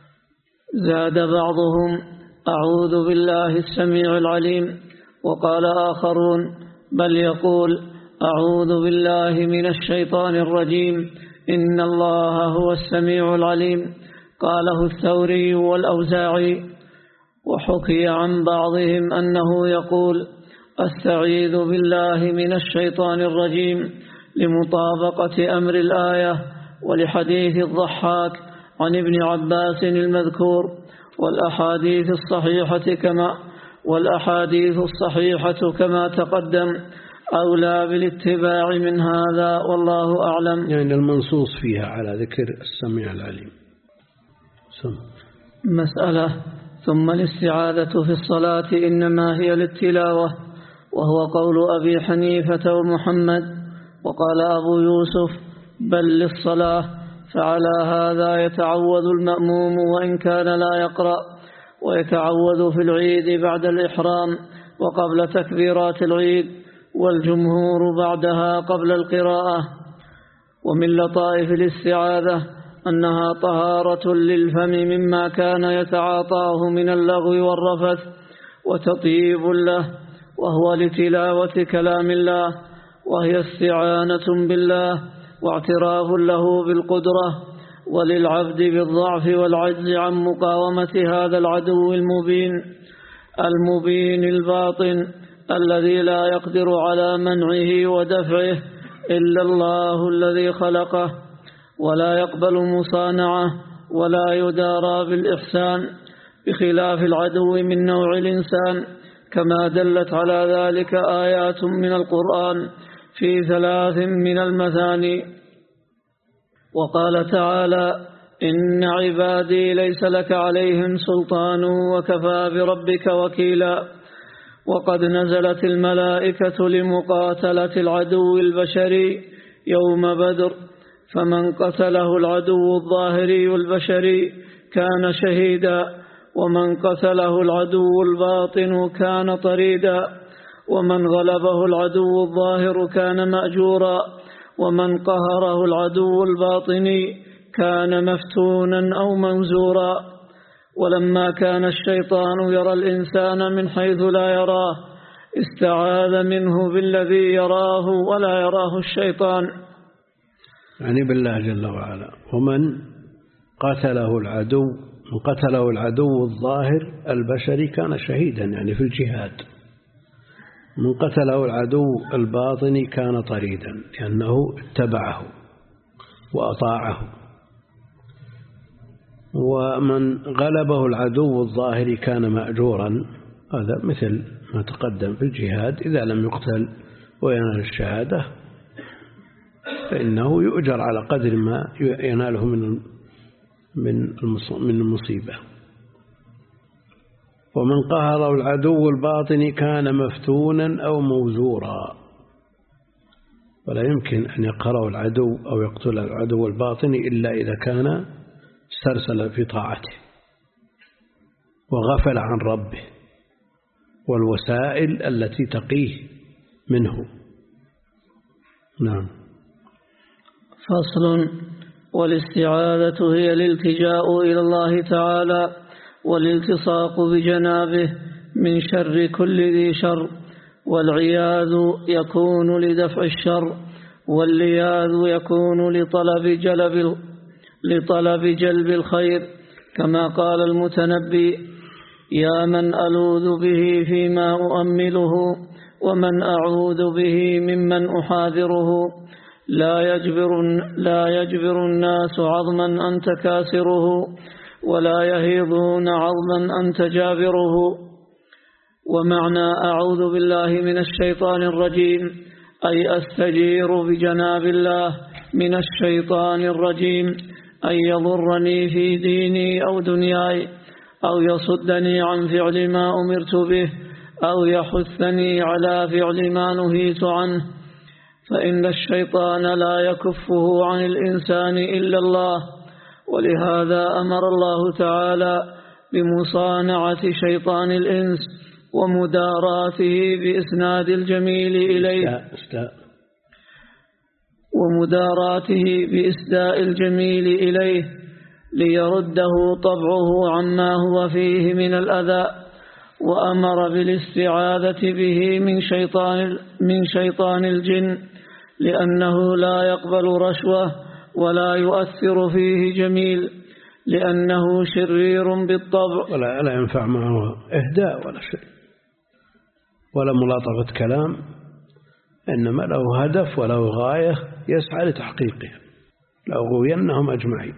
زاد بعضهم أعوذ بالله السميع العليم، وقال آخرون بل يقول أعوذ بالله من الشيطان الرجيم إن الله هو السميع العليم. قاله الثوري والأوزاعي. وحكي عن بعضهم أنه يقول أستعيذ بالله من الشيطان الرجيم لمطابقة أمر الآية ولحديث الضحاك عن ابن عباس المذكور، والأحاديث الصحيحة كما والأحاديث الصحيحة كما تقدم أولى بالاتباع من هذا والله أعلم. يعني المنصوص فيها على ذكر السميع العليم. سم. مسألة. ثم الاستعاذة في الصلاة إنما هي للتلاوة، وهو قول أبي حنيفة ومحمد. وقال أبو يوسف بل للصلاة، فعلى هذا يتعوذ المأموم وإن كان لا يقرأ، ويتعوذ في العيد بعد الإحرام وقبل تكبيرات العيد، والجمهور بعدها قبل القراءة. ومن لطائف الاستعاذة أنها طهارة للفم مما كان يتعاطاه من اللغو والرفث وتطيب له، وهو لتلاوة كلام الله، وهي استعانة بالله واعتراف له بالقدرة، وللعبد بالضعف والعجز عن مقاومة هذا العدو المبين المبين الباطن الذي لا يقدر على منعه ودفعه إلا الله الذي خلقه، ولا يقبل مصانعه ولا يدارى بالإحسان، بخلاف العدو من نوع الإنسان، كما دلت على ذلك آيات من القرآن في ثلاث من المثاني. وقال تعالى إن عبادي ليس لك عليهم سلطان وكفى بربك وكيلا. وقد نزلت الملائكة لمقاتلة العدو البشري يوم بدر، فمن قتله العدو الظاهري البشري كان شهيدا، ومن قتله العدو الباطن كان طريدا، ومن غلبه العدو الظاهر كان مأجورا، ومن قهره العدو الباطني كان مفتونا أو منزورا. ولما كان الشيطان يرى الإنسان من حيث لا يراه استعاذ منه بالذي يراه ولا يراه الشيطان، يعني بالله جل وعلا. ومن قتله العدو من قتله العدو الظاهر البشري كان شهيدا، يعني في الجهاد. من قتله العدو الباطني كان طريدا، لأنه اتبعه وأطاعه. ومن غلبه العدو الظاهر كان مأجورا، هذا مثل ما تقدم في الجهاد، إذا لم يقتل وينال الشهادة فإنه يؤجر على قدر ما يناله من من المصيبة. ومن قهر العدو الباطن كان مفتونا أو موزورا، ولا يمكن أن يقهره العدو أو يقتل العدو الباطن إلا إذا كان استرسل في طاعته وغفل عن ربه والوسائل التي تقيه منه. نعم. فصل. والاستعاذة هي الالتجاء إلى الله تعالى والالتصاق بجنابه من شر كل ذي شر، والعياذ يكون لدفع الشر، واللياذ يكون لطلب جلب لطلب جلب الخير، كما قال المتنبي: يا من ألوذ به فيما أؤمله، ومن أعوذ به ممن أحاذره، لا يجبر, لا يجبر الناس عظما أنت كاسره، ولا يهيضون عظما أنت جابره. ومعنى أعوذ بالله من الشيطان الرجيم أي أستجير بجناب الله من الشيطان الرجيم، أن يضرني في ديني أو دنياي، أو يصدني عن فعل ما أمرت به، أو يحثني على فعل ما نهيت عنه، فإن الشيطان لا يكفه عن الإنسان إلا الله. ولهذا أمر الله تعالى بمصانعة شيطان الإنس ومداراته بإسناد الجميل إليه ومداراته بإسداء الجميل إليه ليرده طبعه عما هو فيه من الأذى، وأمر بالاستعاذة به من شيطان من شيطان الجن، لأنه لا يقبل رشوة ولا يؤثر فيه جميل، لأنه شرير بالطبع ولا لا ينفع معه إهداء ولا شيء ولا ملاطفة كلام، إنما له هدف وله غاية يسعى لتحقيقها، لأغوينهم أجمعين.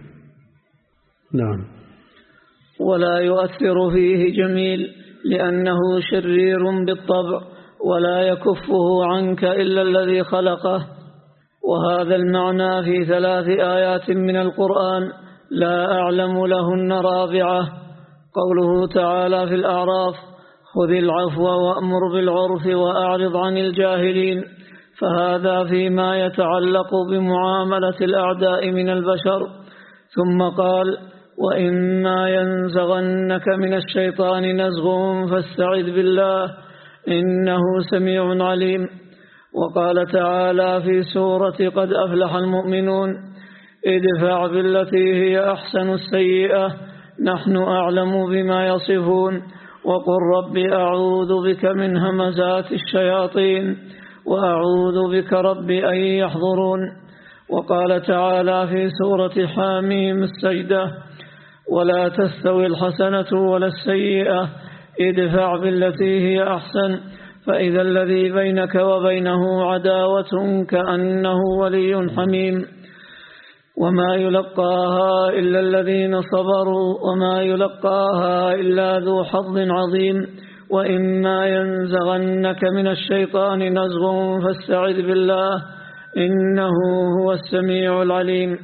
نعم. ولا يؤثر فيه جميل لأنه شرير بالطبع، ولا يكفه عنك إلا الذي خلقه. وهذا المعنى في ثلاث آيات من القرآن لا أعلم لهن رابعة. قوله تعالى في الأعراف: خذ العفو وأمر بالعرف وأعرض عن الجاهلين، فهذا فيما يتعلق بمعاملة الأعداء من البشر. ثم قال: وإما ينزغنك من الشيطان نزغ فاستعذ بالله إنه سميع عليم. وقال تعالى في سورة قد أفلح المؤمنون: ادفع بالتي هي أحسن السيئة نحن أعلم بما يصفون، وقل رب أعوذ بك من همزات الشياطين وأعوذ بك رب أن يحضرون. وقال تعالى في سورة حاميم السجدة: ولا تستوي الحسنة ولا السيئة ادفع بالتي هي أحسن فإذا الذي بينك وبينه عداوة كأنه ولي حميم. وما يلقاها إلا الذين صبروا وما يلقاها إلا ذو حظ عظيم. وإما ينزغنك من الشيطان نزغ فاستعذ بالله إنه هو السميع العليم.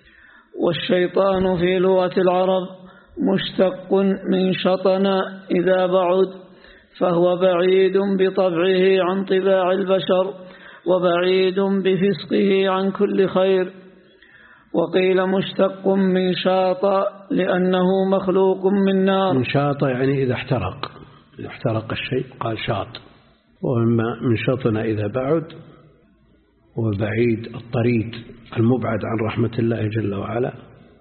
والشيطان في لغة العرب مشتق من شطن إذا بعد، فهو بعيد بطبعه عن طباع البشر، وبعيد بفسقه عن كل خير. وقيل مشتق من شاط لأنه مخلوق من نار. من شاط يعني إذا احترق، إذا احترق الشيء قال شاط. وإما من شطن إذا بعد، وبعيد الطريد المبعد عن رحمة الله جل وعلا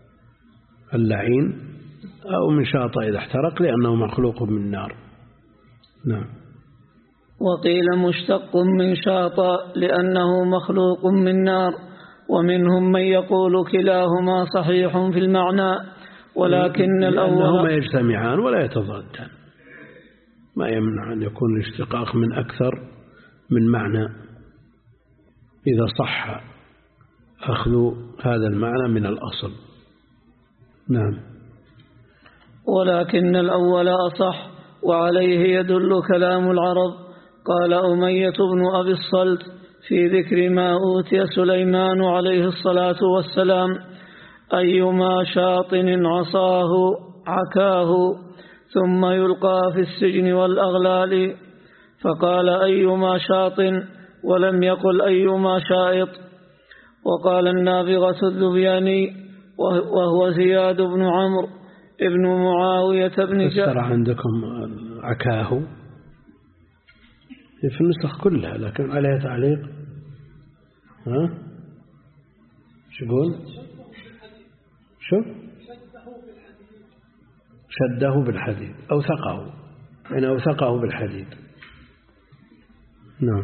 اللعين، أو من شاط إذا احترق لأنه مخلوق من نار. نعم. وقيل مشتق من شاط لأنه مخلوق من نار، ومنهم من يقول كلاهما صحيح في المعنى، ولكن الأول ما يجتمعان ولا يتضادان، ما يمنع أن يكون الاشتقاق من أكثر من معنى إذا صح أخذ هذا المعنى من الأصل. نعم. ولكن الأول أصح، وعليه يدل كلام العرب. قال أمية بن أبي الصلت في ذكر ما أوتي سليمان عليه الصلاة والسلام: أيما شاطن عصاه عكاه ثم يلقى في السجن والأغلال. فقال أيما شاطن ولم يقل أيما شائط. وقال النابغة الذبياني وهو زياد بن عمرو ابن معاوية بن جابر. عندكم عكاه في النسخ كلها لكن عليها تعليق. ها شو يقول؟ شو شده بالحديد أوثقه، يعني أوثقه بالحديد. نعم.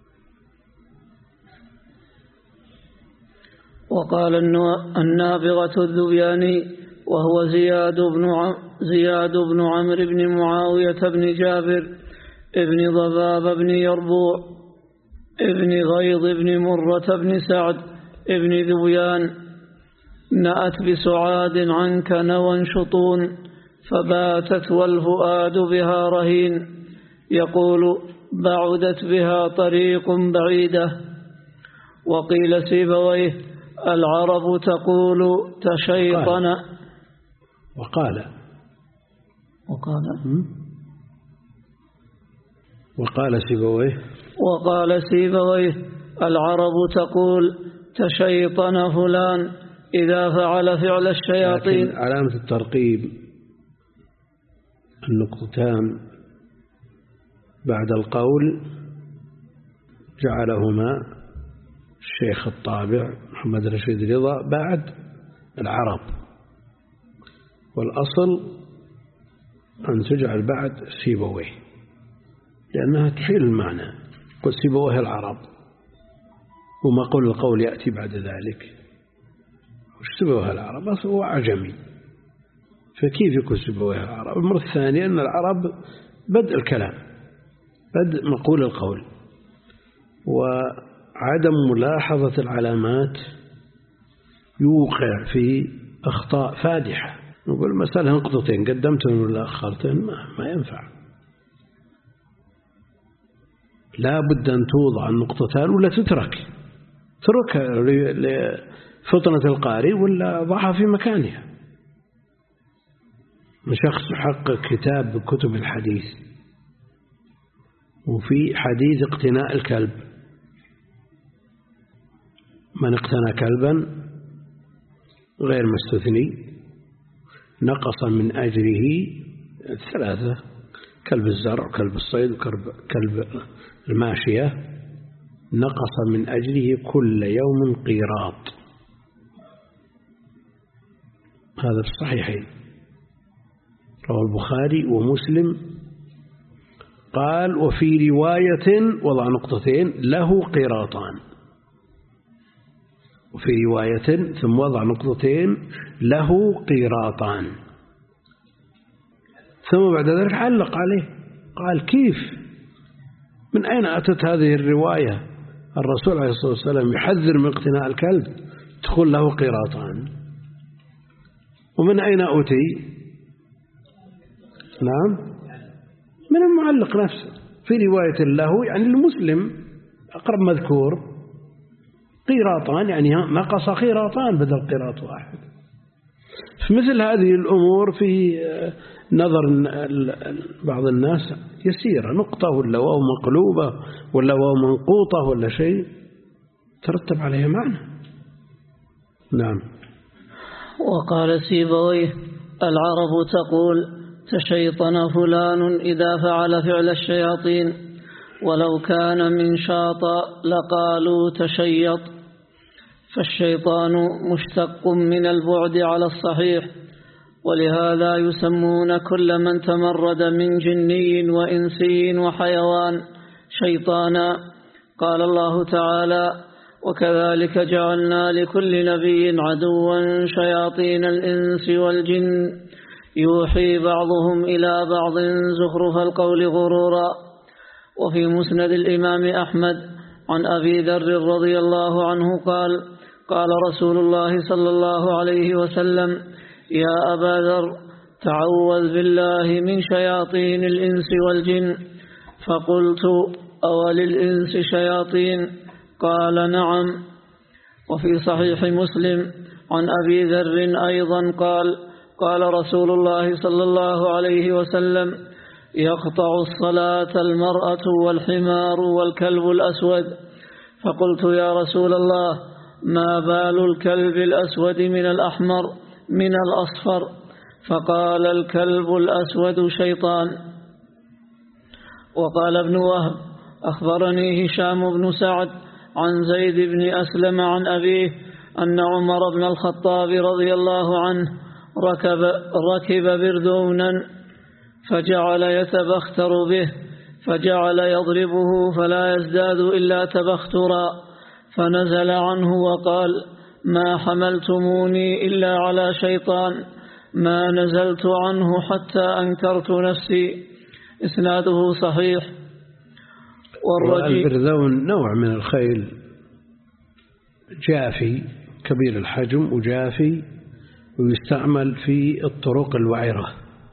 وقال النابغة الذبياني وهو زياد بن زياد بن عمرو بن معاوية بن جابر ابن ضباب بن يربوع ابن غيظ بن مرة بن سعد ابن ذبيان: نأت بسعاد عنك نوى شطون فباتت والفؤاد بها رهين، يقول بعدت بها طريق بعيدة. وقيل سيبويه: العرب تقول تشيطن. وقال وقال وقال سيبويه وقال سيبويه: العرب تقول تشيطن فلان إذا فعل فعل الشياطين. لكن علامة الترقيب النقطتان بعد القول جعلهما الشيخ الطابع محمد رشيد رضا بعد العرب، والأصل أن تجعل بعد سيبويه لأنها تحيل المعنى. قل سيبويه العرب وما قول القول يأتي بعد ذلك. وش سيبويه العرب؟ أصل هو عجمي، فكيف يكون سيبويه العرب؟ المرة الثانية أن العرب بدء الكلام، بدء مقول القول، وعدم ملاحظة العلامات يوقع في أخطاء فادحة. نقول مسألة نقطتين قدمتهم ولا أخرتهم ما, ما ينفع. لا بد أن توضع النقطتان ولا تترك، تركها لفطنة القارئ ولا ضعها في مكانها. شخص يحقق كتاب بكتب الحديث وفي حديث اقتناء الكلب: من اقتنى كلبا غير مستثني نقص من أجره ثلاثة: كلب الزرع وكلب الصيد وكلب الماشية، نقص من أجره كل يوم قيراط. هذا في الصحيحين، رواه البخاري ومسلم. قال: وفي رواية وضع نقطتين له قيراطان، وفي رواية ثم وضع نقطتين له قيراطان، ثم بعد ذلك علق عليه قال: كيف؟ من أين أتت هذه الرواية؟ الرسول عليه الصلاة والسلام يحذر من اقتناء الكلب تقول له قيراطان، ومن أين أتي؟ نعم، من المعلق نفسه. في رواية له يعني المسلم أقرب مذكور قيراطان، يعني نقص قيراطان بدل قيراط واحد. في مثل هذه الأمور في نظر بعض الناس يسيرة، نقطة ولا واو مقلوبة ولا واو منقوطة ولا شيء ترتب عليها معنى. نعم. وقال سيبويه: العرب تقول تشيطن فلان إذا فعل فعل الشياطين، ولو كان من شاط لقالوا تشيط. فالشيطان مشتق من البعد على الصحيح، ولهذا يسمون كل من تمرد من جني وإنسي وحيوان شيطانا. قال الله تعالى: وكذلك جعلنا لكل نبي عدوا شياطين الإنس والجن يوحي بعضهم إلى بعض زخرف القول غرورا. وفي مسند الإمام أحمد عن أبي ذر رضي الله عنه قال: قال رسول الله صلى الله عليه وسلم: يا أبا ذر، تعوذ بالله من شياطين الإنس والجن. فقلت: أوللإنس شياطين؟ قال: نعم. وفي صحيح مسلم عن أبي ذر أيضا قال: قال رسول الله صلى الله عليه وسلم: يقطع الصلاة المرأة والحمار والكلب الأسود. فقلت: يا رسول الله، ما بال الكلب الأسود من الأحمر من الأصفر؟ فقال: الكلب الأسود شيطان. وقال ابن وهب: أخبرني هشام بن سعد عن زيد بن أسلم عن أبيه أن عمر بن الخطاب رضي الله عنه ركب, ركب بردونا فجعل يتبختر به، فجعل يضربه فلا يزداد إلا تبخترا، فنزل عنه وقال: ما حملتموني إلا على شيطان، ما نزلت عنه حتى أنكرت نفسي. إسناده صحيح. والبردون نوع من الخيل جافي كبير الحجم وجافي، ويستعمل في الطرق الوعرة.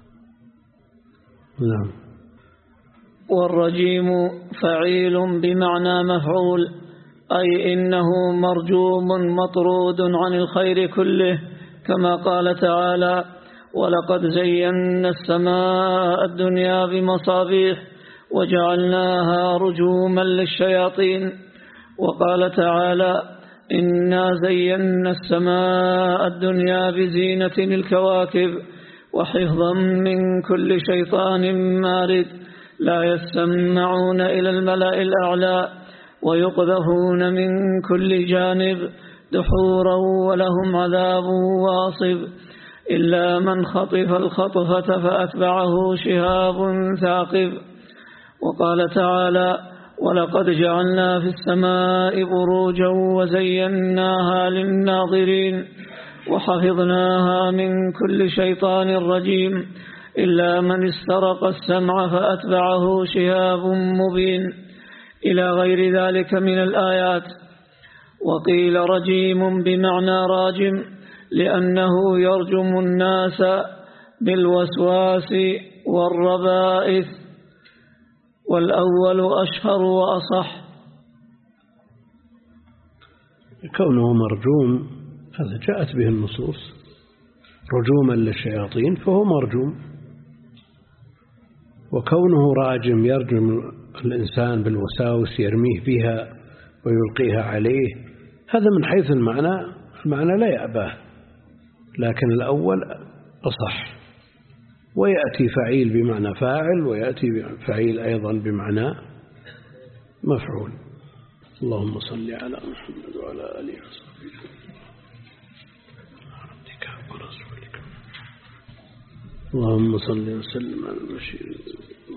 نعم. والرجيم فعيل بمعنى مفعول، أي إنه مرجوم مطرود عن الخير كله، كما قال تعالى: ولقد زينا السماء الدنيا بمصابيح وجعلناها رجوما للشياطين. وقال تعالى: إنا زينا السماء الدنيا بزينة الكواكب وحفظا من كل شيطان مارد، لا يسمعون إلى الملأ الأعلى ويقذفون من كل جانب دحورا ولهم عذاب واصب، إلا من خطف الخطفة فأتبعه شهاب ثاقب. وقال تعالى: ولقد جعلنا في السماء بروجا وزيناها للناظرين وحفظناها من كل شيطان رجيم، إلا من استرق السمع فأتبعه شهاب مبين، إلى غير ذلك من الآيات. وقيل رجيم بمعنى راجم، لأنه يرجم الناس بالوسواس والربائث، والأول أشهر وأصح. كونه مرجوم هذا جاءت به النصوص، رجوما للشياطين فهو مرجوم. وكونه راجم يرجم الإنسان بالوساوس، يرميه بها ويلقيها عليه، هذا من حيث المعنى المعنى لا يأباه، لكن الأول أصح. ويأتي فعيل بمعنى فاعل، ويأتي فعيل أيضا بمعنى مفعول. اللهم صل على محمد وعلى آله وصحبه اللهم صل وسلم على البشير.